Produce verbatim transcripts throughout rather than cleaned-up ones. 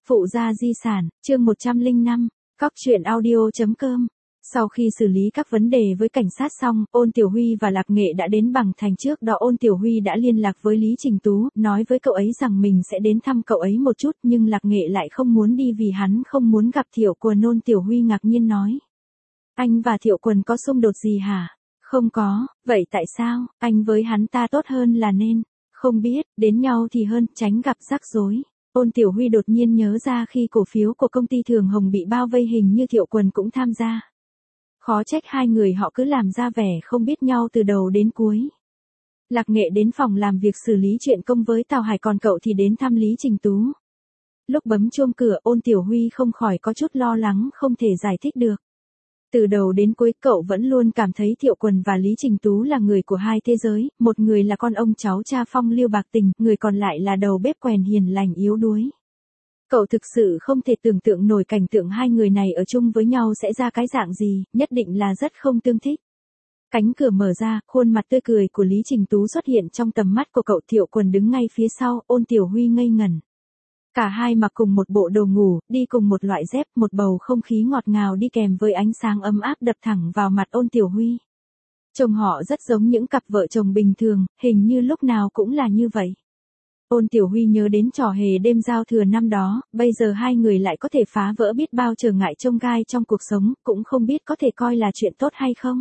Phụ gia di sản, chương một trăm lẻ năm, cóc truyện audio chấm com. Sau khi xử lý các vấn đề với cảnh sát xong, Ôn Tiểu Huy và Lạc Nghệ đã đến Bằng Thành. Trước đó Ôn Tiểu Huy đã liên lạc với Lý Trình Tú, nói với cậu ấy rằng mình sẽ đến thăm cậu ấy một chút, nhưng Lạc Nghệ lại không muốn đi vì hắn không muốn gặp Thiệu Quần. Ôn Tiểu Huy ngạc nhiên nói: Anh và Thiệu Quần có xung đột gì hả? Không có, vậy tại sao? Anh với hắn ta tốt hơn là nên. Không biết, đến nhau thì hơn, tránh gặp rắc rối. Ôn Tiểu Huy đột nhiên nhớ ra khi cổ phiếu của công ty Thường Hồng bị bao vây hình như Thiệu Quần cũng tham gia. Khó trách hai người họ cứ làm ra vẻ không biết nhau từ đầu đến cuối. Lạc Nghệ đến phòng làm việc xử lý chuyện công với Tào Hải, còn cậu thì đến thăm Lý Trình Tú. Lúc bấm chuông cửa, Ôn Tiểu Huy không khỏi có chút lo lắng không thể giải thích được. Từ đầu đến cuối cậu vẫn luôn cảm thấy Thiệu Quần và Lý Trình Tú là người của hai thế giới, một người là con ông cháu cha phong lưu bạc tình, người còn lại là đầu bếp quèn hiền lành yếu đuối. Cậu thực sự không thể tưởng tượng nổi cảnh tượng hai người này ở chung với nhau sẽ ra cái dạng gì, nhất định là rất không tương thích. Cánh cửa mở ra, khuôn mặt tươi cười của Lý Trình Tú xuất hiện trong tầm mắt của cậu. Thiệu Quần đứng ngay phía sau, Ôn Tiểu Huy ngây ngẩn. Cả hai mặc cùng một bộ đồ ngủ, đi cùng một loại dép, một bầu không khí ngọt ngào đi kèm với ánh sáng ấm áp đập thẳng vào mặt Ôn Tiểu Huy. Trông họ rất giống những cặp vợ chồng bình thường, hình như lúc nào cũng là như vậy. Ôn Tiểu Huy nhớ đến trò hề đêm giao thừa năm đó, bây giờ hai người lại có thể phá vỡ biết bao trở ngại chông gai trong cuộc sống, cũng không biết có thể coi là chuyện tốt hay không.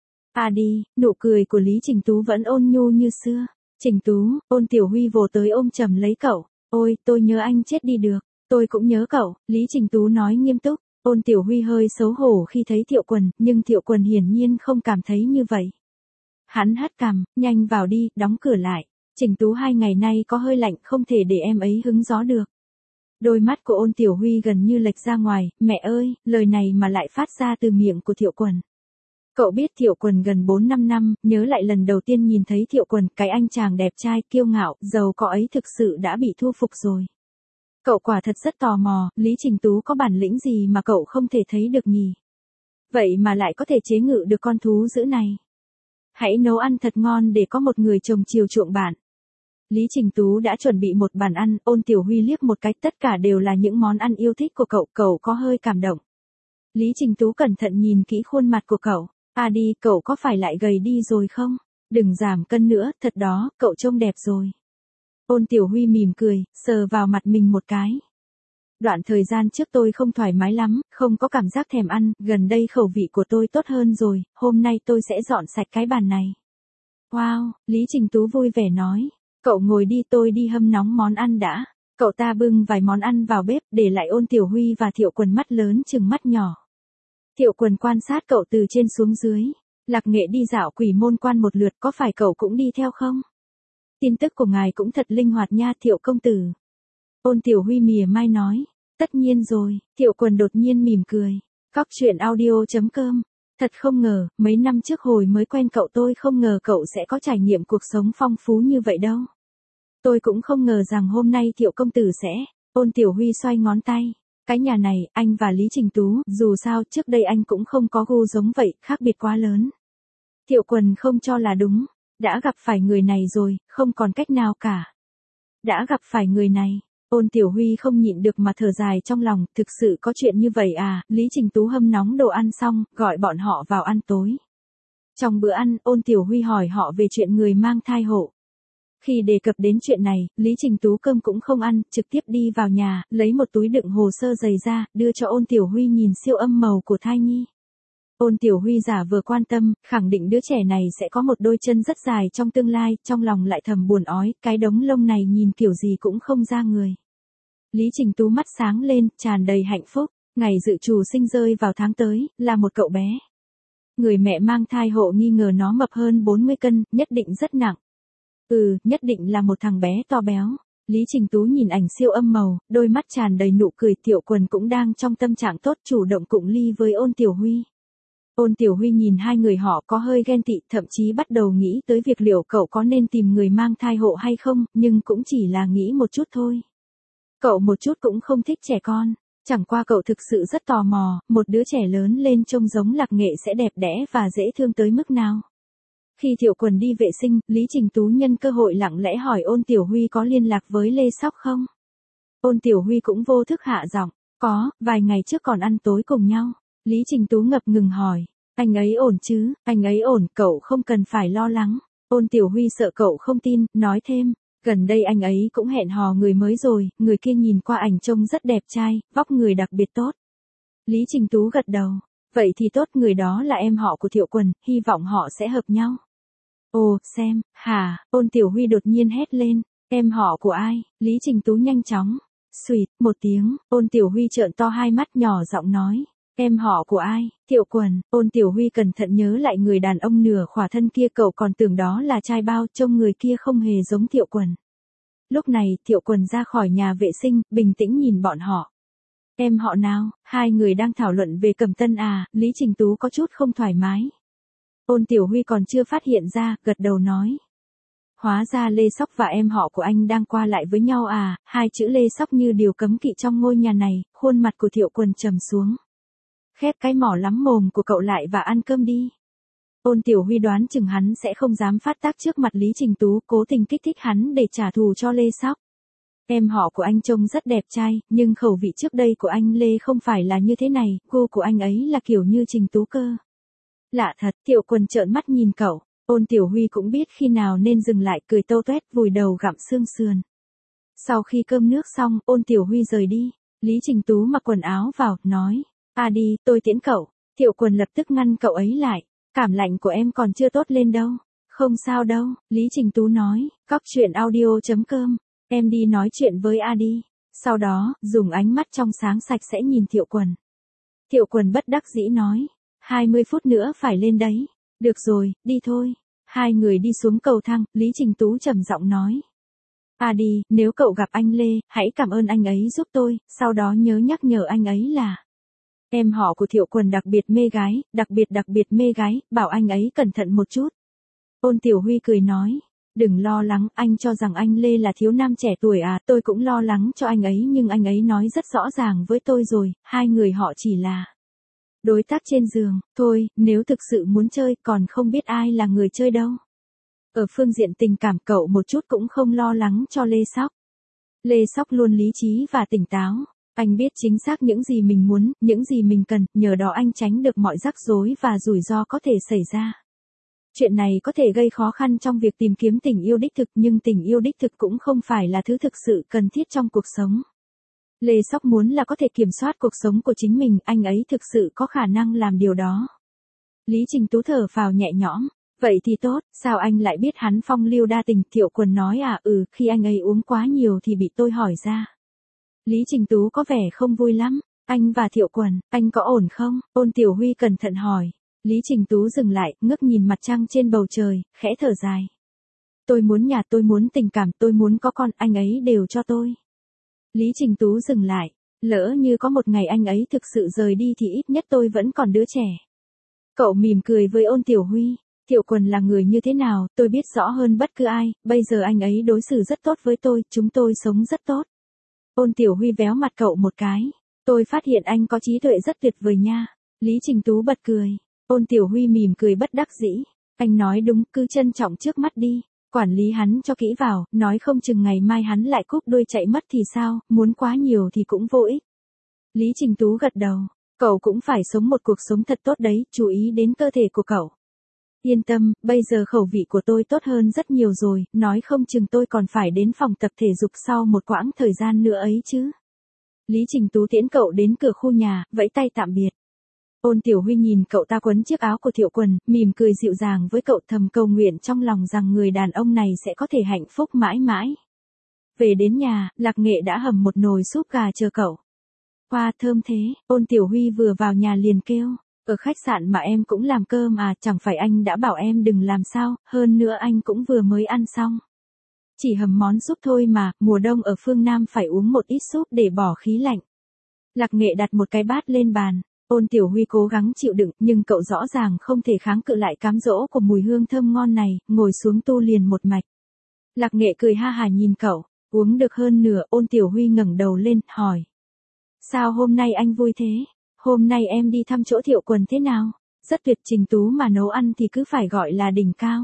À đi, nụ cười của Lý Trình Tú vẫn ôn nhu như xưa. Trình Tú, Ôn Tiểu Huy vồ tới ôm chầm lấy cậu. Ôi, tôi nhớ anh chết đi được, tôi cũng nhớ cậu, Lý Trình Tú nói nghiêm túc. Ôn Tiểu Huy hơi xấu hổ khi thấy Thiệu Quần, nhưng Thiệu Quần hiển nhiên không cảm thấy như vậy. Hắn hất cằm, nhanh vào đi, đóng cửa lại. Trình Tú, hai ngày nay có hơi lạnh, không thể để em ấy hứng gió được. Đôi mắt của Ôn Tiểu Huy gần như lệch ra ngoài, mẹ ơi, lời này mà lại phát ra từ miệng của Thiệu Quần. Cậu biết Thiệu Quần gần bốn năm năm, nhớ lại lần đầu tiên nhìn thấy Thiệu Quần, cái anh chàng đẹp trai, kiêu ngạo, giàu có ấy thực sự đã bị thu phục rồi. Cậu quả thật rất tò mò, Lý Trình Tú có bản lĩnh gì mà cậu không thể thấy được nhỉ? Vậy mà lại có thể chế ngự được con thú dữ này. Hãy nấu ăn thật ngon để có một người chồng chiều chuộng bạn. Lý Trình Tú đã chuẩn bị một bàn ăn, Ôn Tiểu Huy liếc một cái, tất cả đều là những món ăn yêu thích của cậu, cậu có hơi cảm động. Lý Trình Tú cẩn thận nhìn kỹ khuôn mặt của cậu. À đi, cậu có phải lại gầy đi rồi không? Đừng giảm cân nữa, thật đó, cậu trông đẹp rồi. Ôn Tiểu Huy mỉm cười, sờ vào mặt mình một cái. Đoạn thời gian trước tôi không thoải mái lắm, không có cảm giác thèm ăn, gần đây khẩu vị của tôi tốt hơn rồi, hôm nay tôi sẽ dọn sạch cái bàn này. Wow, Lý Trình Tú vui vẻ nói. Cậu ngồi đi, tôi đi hâm nóng món ăn đã. Cậu ta bưng vài món ăn vào bếp, để lại Ôn Tiểu Huy và Thiệu Quần mắt lớn chừng mắt nhỏ. Thiệu Quần quan sát cậu từ trên xuống dưới. Lạc Nghệ đi dạo Quỷ Môn Quan một lượt, có phải cậu cũng đi theo không? Tin tức của ngài cũng thật linh hoạt nha Thiệu công tử. Ôn Tiểu Huy mỉa mai nói. Tất nhiên rồi, Thiệu Quần đột nhiên mỉm cười. Cóc truyện audio chấm com. Thật không ngờ, mấy năm trước hồi mới quen cậu tôi không ngờ cậu sẽ có trải nghiệm cuộc sống phong phú như vậy đâu. Tôi cũng không ngờ rằng hôm nay Thiệu công tử sẽ. Ôn Tiểu Huy xoay ngón tay. Cái nhà này, anh và Lý Trình Tú, dù sao trước đây anh cũng không có gu giống vậy, khác biệt quá lớn. Thiệu Quần không cho là đúng. Đã gặp phải người này rồi, không còn cách nào cả. Đã gặp phải người này. Ôn Tiểu Huy không nhịn được mà thở dài trong lòng, thực sự có chuyện như vậy à? Lý Trình Tú hâm nóng đồ ăn xong, gọi bọn họ vào ăn tối. Trong bữa ăn, Ôn Tiểu Huy hỏi họ về chuyện người mang thai hộ. Khi đề cập đến chuyện này, Lý Trình Tú cơm cũng không ăn, trực tiếp đi vào nhà, lấy một túi đựng hồ sơ dày ra, đưa cho Ôn Tiểu Huy nhìn siêu âm màu của thai nhi. Ôn Tiểu Huy giả vừa quan tâm, khẳng định đứa trẻ này sẽ có một đôi chân rất dài trong tương lai, trong lòng lại thầm buồn ói, cái đống lông này nhìn kiểu gì cũng không ra người. Lý Trình Tú mắt sáng lên, tràn đầy hạnh phúc, ngày dự trù sinh rơi vào tháng tới, là một cậu bé. Người mẹ mang thai hộ nghi ngờ nó mập hơn bốn mươi cân, nhất định rất nặng. Ừ, nhất định là một thằng bé to béo. Lý Trình Tú nhìn ảnh siêu âm màu, đôi mắt tràn đầy nụ cười. Thiệu Quần cũng đang trong tâm trạng tốt, chủ động cụng ly với Ôn Tiểu Huy. Ôn Tiểu Huy nhìn hai người họ có hơi ghen tị, thậm chí bắt đầu nghĩ tới việc liệu cậu có nên tìm người mang thai hộ hay không, nhưng cũng chỉ là nghĩ một chút thôi. Cậu một chút cũng không thích trẻ con, chẳng qua cậu thực sự rất tò mò, một đứa trẻ lớn lên trông giống Lạc Nghệ sẽ đẹp đẽ và dễ thương tới mức nào. Khi Thiệu Quần đi vệ sinh, Lý Trình Tú nhân cơ hội lặng lẽ hỏi Ôn Tiểu Huy có liên lạc với Lê Sóc không? Ôn Tiểu Huy cũng vô thức hạ giọng, có, vài ngày trước còn ăn tối cùng nhau. Lý Trình Tú ngập ngừng hỏi, anh ấy ổn chứ, anh ấy ổn, cậu không cần phải lo lắng. Ôn Tiểu Huy sợ cậu không tin, nói thêm, gần đây anh ấy cũng hẹn hò người mới rồi, người kia nhìn qua ảnh trông rất đẹp trai, vóc người đặc biệt tốt. Lý Trình Tú gật đầu, vậy thì tốt, người đó là em họ của Thiệu Quần, hy vọng họ sẽ hợp nhau. Ồ, xem, hả, Ôn Tiểu Huy đột nhiên hét lên, em họ của ai? Lý Trình Tú nhanh chóng, xuỵt, một tiếng, Ôn Tiểu Huy trợn to hai mắt nhỏ giọng nói, em họ của ai? Thiệu Quần. Ôn Tiểu Huy cẩn thận nhớ lại người đàn ông nửa khỏa thân kia, cậu còn tưởng đó là trai bao, trông người kia không hề giống Thiệu Quần. Lúc này, Thiệu Quần ra khỏi nhà vệ sinh, bình tĩnh nhìn bọn họ. Em họ nào? Hai người đang thảo luận về Cẩm Tân à? Lý Trình Tú có chút không thoải mái. Ôn Tiểu Huy còn chưa phát hiện ra, gật đầu nói. Hóa ra Lê Sóc và em họ của anh đang qua lại với nhau à? Hai chữ Lê Sóc như điều cấm kỵ trong ngôi nhà này, khuôn mặt của Thiệu Quần trầm xuống. Khép cái mỏ lắm mồm của cậu lại và ăn cơm đi. Ôn Tiểu Huy đoán chừng hắn sẽ không dám phát tác trước mặt Lý Trình Tú, cố tình kích thích hắn để trả thù cho Lê Sóc. Em họ của anh trông rất đẹp trai, nhưng khẩu vị trước đây của anh Lê không phải là như thế này, gu của anh ấy là kiểu như Trình Tú cơ. Lạ thật, Thiệu Quần trợn mắt nhìn cậu. Ôn Tiểu Huy cũng biết khi nào nên dừng lại, cười tâu tuét vùi đầu gặm xương sườn. Sau khi cơm nước xong, Ôn Tiểu Huy rời đi. Lý Trình Tú mặc quần áo vào, nói, à đi, tôi tiễn cậu. Thiệu Quần lập tức ngăn cậu ấy lại, cảm lạnh của em còn chưa tốt lên đâu. Không sao đâu, Lý Trình Tú nói, cóc truyện audio chấm com, em đi nói chuyện với A đi. Sau đó, dùng ánh mắt trong sáng sạch sẽ nhìn Thiệu Quần. Thiệu Quần bất đắc dĩ nói, hai mươi phút nữa phải lên đấy. Được rồi, đi thôi. Hai người đi xuống cầu thang, Lý Trình Tú trầm giọng nói. À đi, nếu cậu gặp anh Lê, hãy cảm ơn anh ấy giúp tôi, sau đó nhớ nhắc nhở anh ấy là em họ của Thiệu Quần đặc biệt mê gái, đặc biệt đặc biệt mê gái, bảo anh ấy cẩn thận một chút. Ôn Tiểu Huy cười nói, đừng lo lắng, anh cho rằng anh Lê là thiếu nam trẻ tuổi à, tôi cũng lo lắng cho anh ấy nhưng anh ấy nói rất rõ ràng với tôi rồi, hai người họ chỉ là đối tác trên giường, thôi, nếu thực sự muốn chơi còn không biết ai là người chơi đâu. Ở phương diện tình cảm cậu một chút cũng không lo lắng cho Lê Sóc. Lê Sóc luôn lý trí và tỉnh táo, anh biết chính xác những gì mình muốn, những gì mình cần, nhờ đó anh tránh được mọi rắc rối và rủi ro có thể xảy ra. Chuyện này có thể gây khó khăn trong việc tìm kiếm tình yêu đích thực nhưng tình yêu đích thực cũng không phải là thứ thực sự cần thiết trong cuộc sống. Lê Sóc muốn là có thể kiểm soát cuộc sống của chính mình, anh ấy thực sự có khả năng làm điều đó. Lý Trình Tú thở phào nhẹ nhõm, vậy thì tốt, sao anh lại biết hắn phong lưu đa tình? Thiệu Quần nói à, ừ, khi anh ấy uống quá nhiều thì bị tôi hỏi ra. Lý Trình Tú có vẻ không vui lắm, anh và Thiệu Quần, anh có ổn không? Ôn Tiểu Huy cẩn thận hỏi. Lý Trình Tú dừng lại, ngước nhìn mặt trăng trên bầu trời, khẽ thở dài. Tôi muốn nhà, tôi muốn tình cảm, tôi muốn có con, anh ấy đều cho tôi. Lý Trình Tú dừng lại, lỡ như có một ngày anh ấy thực sự rời đi thì ít nhất tôi vẫn còn đứa trẻ. Cậu mỉm cười với Ôn Tiểu Huy, Thiệu Quần là người như thế nào, tôi biết rõ hơn bất cứ ai, bây giờ anh ấy đối xử rất tốt với tôi, chúng tôi sống rất tốt. Ôn Tiểu Huy véo mặt cậu một cái, tôi phát hiện anh có trí tuệ rất tuyệt vời nha. Lý Trình Tú bật cười, Ôn Tiểu Huy mỉm cười bất đắc dĩ, anh nói đúng, cứ trân trọng trước mắt đi. Quản lý hắn cho kỹ vào, nói không chừng ngày mai hắn lại cúp đuôi chạy mất thì sao, muốn quá nhiều thì cũng vô ích. Lý Trình Tú gật đầu, cậu cũng phải sống một cuộc sống thật tốt đấy, chú ý đến cơ thể của cậu. Yên tâm, bây giờ khẩu vị của tôi tốt hơn rất nhiều rồi, nói không chừng tôi còn phải đến phòng tập thể dục sau một quãng thời gian nữa ấy chứ. Lý Trình Tú tiễn cậu đến cửa khu nhà, vẫy tay tạm biệt. Ôn Tiểu Huy nhìn cậu ta quấn chiếc áo của Thiệu Quần, mỉm cười dịu dàng với cậu, thầm cầu nguyện trong lòng rằng người đàn ông này sẽ có thể hạnh phúc mãi mãi. Về đến nhà, Lạc Nghệ đã hầm một nồi súp gà chờ cậu. Hoa thơm thế, Ôn Tiểu Huy vừa vào nhà liền kêu, ở khách sạn mà em cũng làm cơm à, chẳng phải anh đã bảo em đừng làm sao, hơn nữa anh cũng vừa mới ăn xong. Chỉ hầm món súp thôi mà, mùa đông ở phương Nam phải uống một ít súp để bỏ khí lạnh. Lạc Nghệ đặt một cái bát lên bàn. Ôn Tiểu Huy cố gắng chịu đựng, nhưng cậu rõ ràng không thể kháng cự lại cám dỗ của mùi hương thơm ngon này, ngồi xuống tu liền một mạch. Lạc Nghệ cười ha hà nhìn cậu, uống được hơn nửa, Ôn Tiểu Huy ngẩng đầu lên, hỏi. Sao hôm nay anh vui thế? Hôm nay em đi thăm chỗ Thiệu Quần thế nào? Rất tuyệt, Trình Tú mà nấu ăn thì cứ phải gọi là đỉnh cao.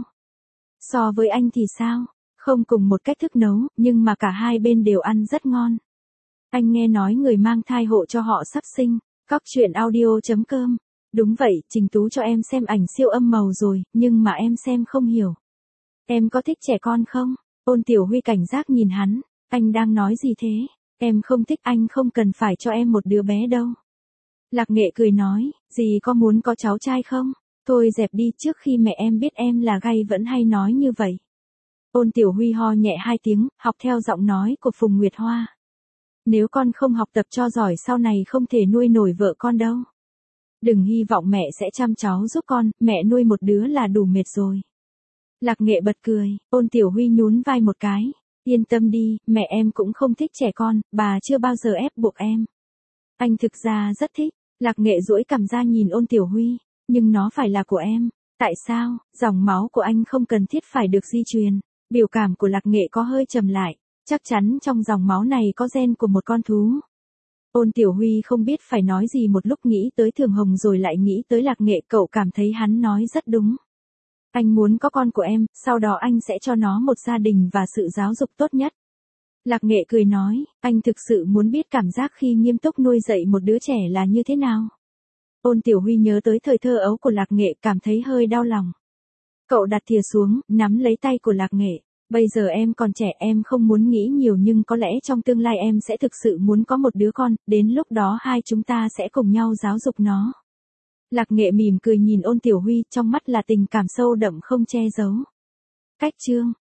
So với anh thì sao? Không cùng một cách thức nấu, nhưng mà cả hai bên đều ăn rất ngon. Anh nghe nói người mang thai hộ cho họ sắp sinh. Cóc truyện audio chấm com. Đúng vậy, Trình Tú cho em xem ảnh siêu âm màu rồi, nhưng mà em xem không hiểu. Em có thích trẻ con không? Ôn Tiểu Huy cảnh giác nhìn hắn. Anh đang nói gì thế? Em không thích, anh không cần phải cho em một đứa bé đâu. Lạc Nghệ cười nói, dì có muốn có cháu trai không? Thôi dẹp đi, trước khi mẹ em biết em là gay vẫn hay nói như vậy. Ôn Tiểu Huy ho nhẹ hai tiếng, học theo giọng nói của Phùng Nguyệt Hoa. Nếu con không học tập cho giỏi sau này không thể nuôi nổi vợ con đâu. Đừng hy vọng mẹ sẽ chăm cháu giúp con, mẹ nuôi một đứa là đủ mệt rồi. Lạc Nghệ bật cười, Ôn Tiểu Huy nhún vai một cái. Yên tâm đi, mẹ em cũng không thích trẻ con, bà chưa bao giờ ép buộc em. Anh thực ra rất thích. Lạc Nghệ duỗi cằm ra nhìn Ôn Tiểu Huy. Nhưng nó phải là của em. Tại sao? Dòng máu của anh không cần thiết phải được di truyền. Biểu cảm của Lạc Nghệ có hơi trầm lại. Chắc chắn trong dòng máu này có gen của một con thú. Ôn Tiểu Huy không biết phải nói gì, một lúc nghĩ tới Thường Hồng rồi lại nghĩ tới Lạc Nghệ, cậu cảm thấy hắn nói rất đúng. Anh muốn có con của em, sau đó anh sẽ cho nó một gia đình và sự giáo dục tốt nhất. Lạc Nghệ cười nói, anh thực sự muốn biết cảm giác khi nghiêm túc nuôi dạy một đứa trẻ là như thế nào. Ôn Tiểu Huy nhớ tới thời thơ ấu của Lạc Nghệ, cảm thấy hơi đau lòng. Cậu đặt thìa xuống, nắm lấy tay của Lạc Nghệ. Bây giờ em còn trẻ, em không muốn nghĩ nhiều, nhưng có lẽ trong tương lai em sẽ thực sự muốn có một đứa con, đến lúc đó hai chúng ta sẽ cùng nhau giáo dục nó. Lạc Nghệ mỉm cười nhìn Ôn Tiểu Huy, trong mắt là tình cảm sâu đậm không che giấu. Cách chương